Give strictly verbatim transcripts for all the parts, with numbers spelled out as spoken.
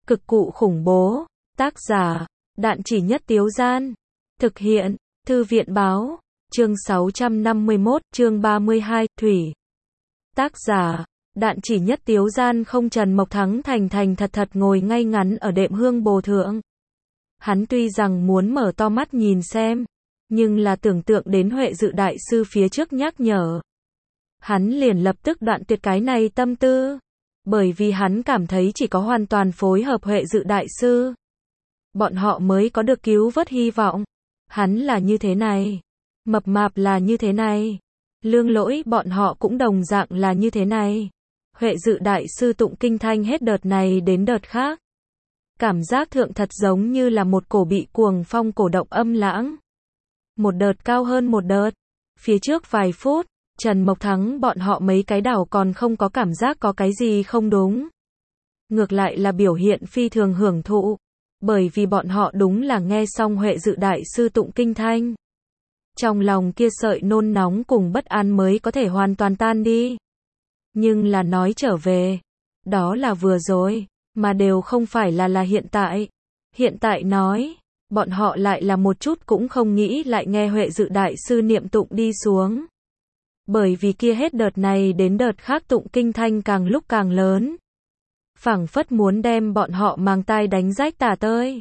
Cực cụ khủng bố. Tác giả, Đạn Chỉ Nhất Tiếu Gian. Thực hiện, Thư viện báo. Chương sáu trăm năm mươi mốt, chương ba mươi hai, Thủy. Tác giả, Đạn Chỉ Nhất Tiếu Gian. Không, Trần Mộc Thắng thành thành thật thật ngồi ngay ngắn ở đệm hương bồ thượng. Hắn tuy rằng muốn mở to mắt nhìn xem, nhưng là tưởng tượng đến Huệ Dự đại sư phía trước nhắc nhở. Hắn liền lập tức đoạn tuyệt cái này tâm tư. Bởi vì hắn cảm thấy chỉ có hoàn toàn phối hợp Huệ Dự đại sư, bọn họ mới có được cứu vớt hy vọng. Hắn là như thế này, Mập Mạp là như thế này, Lương Lỗi bọn họ cũng đồng dạng là như thế này. Huệ Dự đại sư tụng kinh thanh hết đợt này đến đợt khác. Cảm giác thượng thật giống như là một cổ bị cuồng phong cổ động âm lãng. Một đợt cao hơn một đợt. Phía trước vài phút, Trần Mộc Thắng bọn họ mấy cái đảo còn không có cảm giác có cái gì không đúng. Ngược lại là biểu hiện phi thường hưởng thụ. Bởi vì bọn họ đúng là nghe xong Huệ Dự đại sư tụng kinh thanh. Trong lòng kia sợi nôn nóng cùng bất an mới có thể hoàn toàn tan đi. Nhưng là nói trở về, đó là vừa rồi, mà đều không phải là là hiện tại. Hiện tại nói, bọn họ lại là một chút cũng không nghĩ lại nghe Huệ Dự đại sư niệm tụng đi xuống. Bởi vì kia hết đợt này đến đợt khác tụng kinh thanh càng lúc càng lớn. Phảng phất muốn đem bọn họ mang tai đánh rách tả tơi.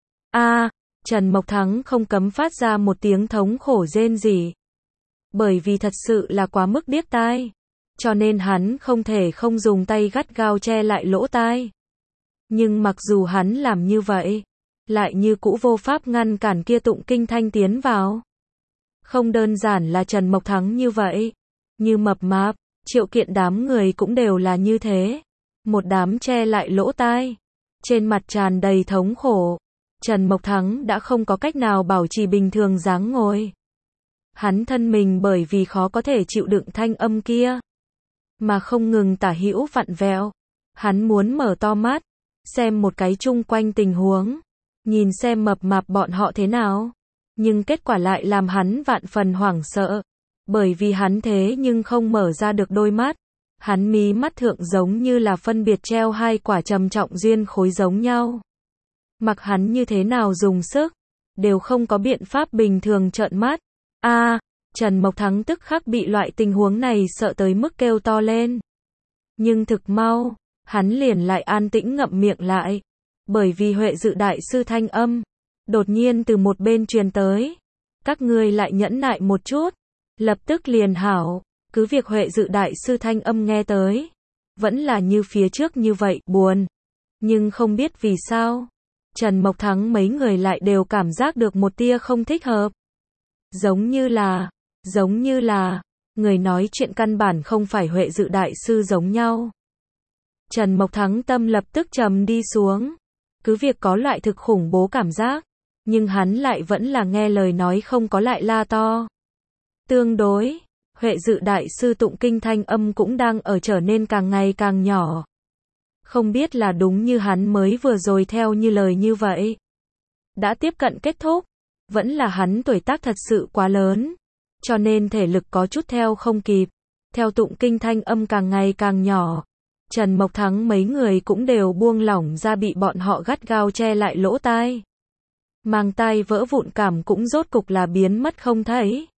A, Trần Mộc Thắng không cấm phát ra một tiếng thống khổ rên rỉ. Bởi vì thật sự là quá mức điếc tai. Cho nên hắn không thể không dùng tay gắt gao che lại lỗ tai. Nhưng mặc dù hắn làm như vậy, lại như cũ vô pháp ngăn cản kia tụng kinh thanh tiến vào. Không đơn giản là Trần Mộc Thắng như vậy, như Mập Mạp, Triệu Kiện đám người cũng đều là như thế. Một đám che lại lỗ tai, trên mặt tràn đầy thống khổ. Trần Mộc Thắng đã không có cách nào bảo trì bình thường dáng ngồi. Hắn thân mình bởi vì khó có thể chịu đựng thanh âm kia, mà không ngừng tả hữu vặn vẹo. Hắn muốn mở to mắt, xem một cái chung quanh tình huống, nhìn xem Mập Mạp bọn họ thế nào. Nhưng kết quả lại làm hắn vạn phần hoảng sợ. Bởi vì hắn thế nhưng không mở ra được đôi mắt. Hắn mí mắt thượng giống như là phân biệt treo hai quả trầm trọng duyên khối giống nhau. Mặc hắn như thế nào dùng sức, đều không có biện pháp bình thường trợn mắt. A, Trần Mộc Thắng tức khắc bị loại tình huống này sợ tới mức kêu to lên. Nhưng thực mau, hắn liền lại an tĩnh ngậm miệng lại. Bởi vì Huệ Dự đại sư thanh âm đột nhiên từ một bên truyền tới. Các ngươi lại nhẫn nại một chút, lập tức liền hảo. Cứ việc Huệ Dự đại sư thanh âm nghe tới, vẫn là như phía trước như vậy, buồn. Nhưng không biết vì sao, Trần Mộc Thắng mấy người lại đều cảm giác được một tia không thích hợp. Giống như là, giống như là, người nói chuyện căn bản không phải Huệ Dự đại sư giống nhau. Trần Mộc Thắng tâm lập tức trầm đi xuống. Cứ việc có loại thực khủng bố cảm giác, nhưng hắn lại vẫn là nghe lời nói không có lại la to. Tương đối, Huệ Dự đại sư tụng kinh thanh âm cũng đang ở trở nên càng ngày càng nhỏ. Không biết là đúng như hắn mới vừa rồi theo như lời như vậy, đã tiếp cận kết thúc, vẫn là hắn tuổi tác thật sự quá lớn, cho nên thể lực có chút theo không kịp. Theo tụng kinh thanh âm càng ngày càng nhỏ, Trần Mộc Thắng mấy người cũng đều buông lỏng ra bị bọn họ gắt gao che lại lỗ tai. Mang tai vỡ vụn cảm cũng rốt cục là biến mất không thấy.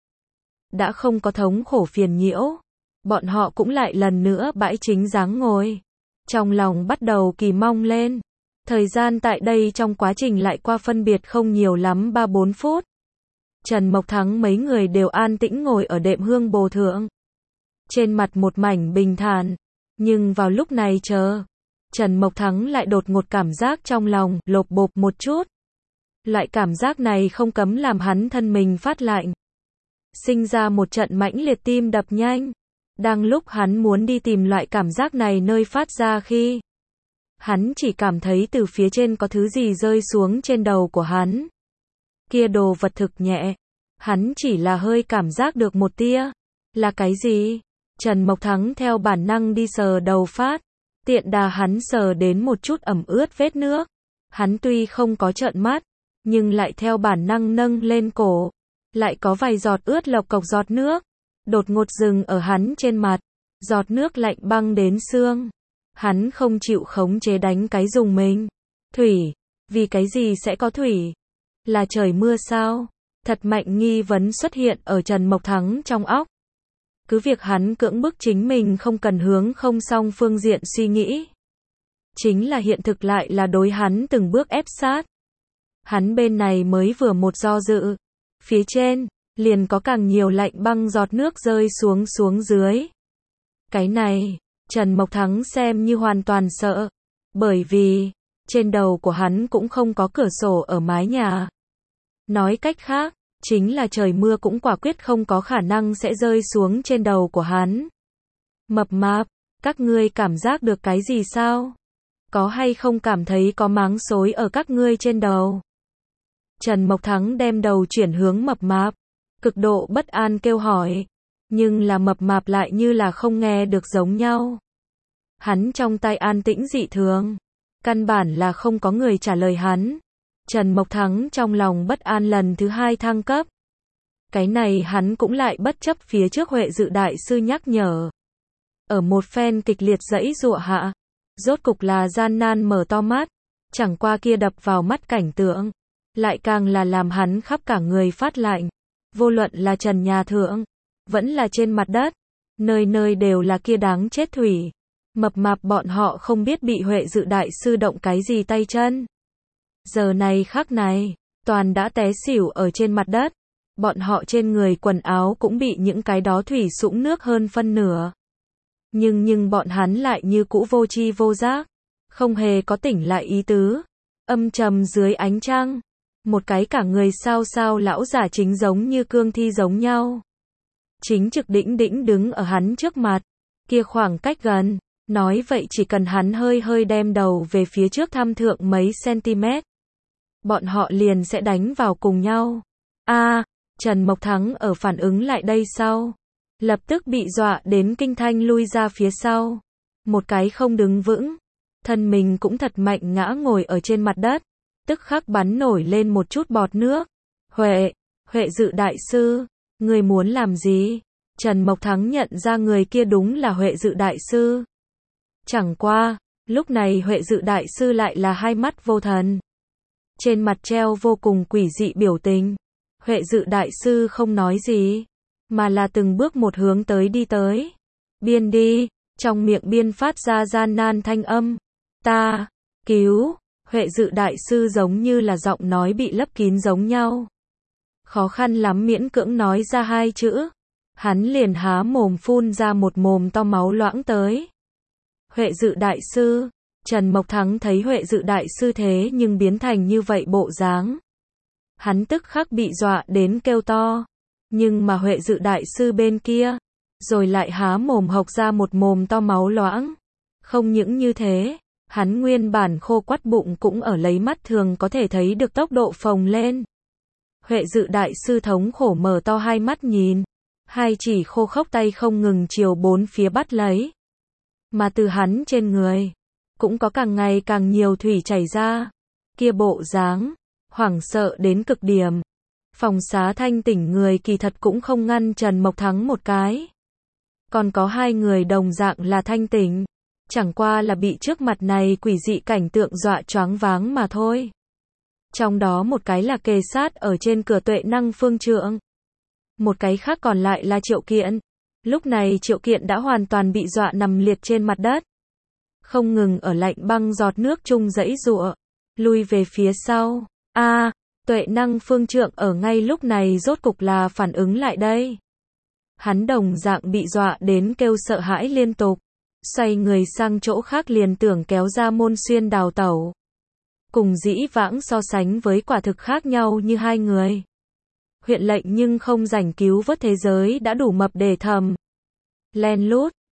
Đã không có thống khổ phiền nhiễu, bọn họ cũng lại lần nữa bãi chính dáng ngồi. Trong lòng bắt đầu kỳ mong lên. Thời gian tại đây trong quá trình lại qua phân biệt không nhiều lắm ba bốn phút. Trần Mộc Thắng mấy người đều an tĩnh ngồi ở đệm hương bồ thượng. Trên mặt một mảnh bình thản. Nhưng vào lúc này chờ, Trần Mộc Thắng lại đột ngột cảm giác trong lòng lộp bộp một chút. Loại cảm giác này không cấm làm hắn thân mình phát lạnh. Sinh ra một trận mãnh liệt tim đập nhanh. Đang lúc hắn muốn đi tìm loại cảm giác này nơi phát ra khi, hắn chỉ cảm thấy từ phía trên có thứ gì rơi xuống trên đầu của hắn. Kia đồ vật thực nhẹ. Hắn chỉ là hơi cảm giác được một tia. Là cái gì? Trần Mộc Thắng theo bản năng đi sờ đầu phát. Tiện đà hắn sờ đến một chút ẩm ướt vết nước. Hắn tuy không có trợn mắt, nhưng lại theo bản năng nâng lên cổ. Lại có vài giọt ướt lộc cộc giọt nước. Đột ngột dừng ở hắn trên mặt. Giọt nước lạnh băng đến xương. Hắn không chịu khống chế đánh cái dùng mình. Thủy, vì cái gì sẽ có thủy? Là trời mưa sao? Thật mạnh nghi vấn xuất hiện ở Trần Mộc Thắng trong óc. Cứ việc hắn cưỡng bức chính mình không cần hướng không song phương diện suy nghĩ. Chính là hiện thực lại là đối hắn từng bước ép sát. Hắn bên này mới vừa một do dự. Phía trên, liền có càng nhiều lạnh băng giọt nước rơi xuống xuống dưới. Cái này, Trần Mộc Thắng xem như hoàn toàn sợ. Bởi vì, trên đầu của hắn cũng không có cửa sổ ở mái nhà. Nói cách khác, chính là trời mưa cũng quả quyết không có khả năng sẽ rơi xuống trên đầu của hắn. Mập mạp, các ngươi cảm giác được cái gì sao? Có hay không cảm thấy có máng xối ở các ngươi trên đầu? Trần Mộc Thắng đem đầu chuyển hướng mập mạp, cực độ bất an kêu hỏi. Nhưng là mập mạp lại như là không nghe được giống nhau. Hắn trong tay an tĩnh dị thường. Căn bản là không có người trả lời hắn. Trần Mộc Thắng trong lòng bất an lần thứ hai thăng cấp. Cái này hắn cũng lại bất chấp phía trước Huệ Dự Đại Sư nhắc nhở. Ở một phen kịch liệt giãy giụa hạ, rốt cục là gian nan mở to mắt. Chẳng qua kia đập vào mắt cảnh tượng, lại càng là làm hắn khắp cả người phát lạnh. Vô luận là trần nhà thượng, vẫn là trên mặt đất, nơi nơi đều là kia đáng chết thủy. Mập mạp bọn họ không biết bị Huệ Dự Đại Sư động cái gì tay chân. Giờ này khắc này, toàn đã té xỉu ở trên mặt đất. Bọn họ trên người quần áo cũng bị những cái đó thủy sũng nước hơn phân nửa. Nhưng nhưng bọn hắn lại như cũ vô tri vô giác, không hề có tỉnh lại ý tứ. Âm trầm dưới ánh trăng, một cái cả người sao sao lão giả chính giống như cương thi giống nhau. Chính trực đĩnh đĩnh đứng ở hắn trước mặt, kia khoảng cách gần, nói vậy chỉ cần hắn hơi hơi đem đầu về phía trước thăm thượng mấy cm, bọn họ liền sẽ đánh vào cùng nhau. A, Trần Mộc Thắng ở phản ứng lại đây sau, lập tức bị dọa đến kinh thanh lui ra phía sau. Một cái không đứng vững, thân mình cũng thật mạnh ngã ngồi ở trên mặt đất, tức khắc bắn nổi lên một chút bọt nước. Huệ, Huệ Dự Đại Sư, người muốn làm gì? Trần Mộc Thắng nhận ra người kia đúng là Huệ Dự Đại Sư. Chẳng qua, lúc này Huệ Dự Đại Sư lại là hai mắt vô thần. Trên mặt treo vô cùng quỷ dị biểu tình. Huệ Dự Đại Sư không nói gì, mà là từng bước một hướng tới đi tới. Biên đi, trong miệng biên phát ra gian nan thanh âm. Ta, cứu, Huệ Dự Đại Sư giống như là giọng nói bị lấp kín giống nhau. Khó khăn lắm miễn cưỡng nói ra hai chữ. Hắn liền há mồm phun ra một mồm to máu loãng tới. Huệ Dự Đại Sư, Trần Mộc Thắng thấy Huệ Dự Đại Sư thế nhưng biến thành như vậy bộ dáng. Hắn tức khắc bị dọa đến kêu to. Nhưng mà Huệ Dự Đại Sư bên kia, rồi lại há mồm hộc ra một mồm to máu loãng. Không những như thế, hắn nguyên bản khô quắt bụng cũng ở lấy mắt thường có thể thấy được tốc độ phồng lên. Huệ Dự Đại Sư thống khổ mở to hai mắt nhìn, hai chỉ khô khốc tay không ngừng chiều bốn phía bắt lấy. Mà từ hắn trên người, cũng có càng ngày càng nhiều thủy chảy ra. Kia bộ dáng, hoảng sợ đến cực điểm. Phòng xá thanh tỉnh người kỳ thật cũng không ngăn Trần Mộc Thắng một cái. Còn có hai người đồng dạng là thanh tỉnh. Chẳng qua là bị trước mặt này quỷ dị cảnh tượng dọa choáng váng mà thôi. Trong đó một cái là kề sát ở trên cửa Tuệ Năng Phương Trượng. Một cái khác còn lại là Triệu Kiện. Lúc này Triệu Kiện đã hoàn toàn bị dọa nằm liệt trên mặt đất. Không ngừng ở lạnh băng giọt nước chung giãy giụa, lui về phía sau. A, Tuệ Năng Phương Trượng ở ngay lúc này rốt cục là phản ứng lại đây. Hắn đồng dạng bị dọa đến kêu sợ hãi liên tục. Xoay người sang chỗ khác liền tưởng kéo ra môn xuyên đào tẩu. Cùng dĩ vãng so sánh với quả thực khác nhau như hai người. Huyện lệnh nhưng không rảnh cứu vớt thế giới đã đủ mập để thầm. Len lút,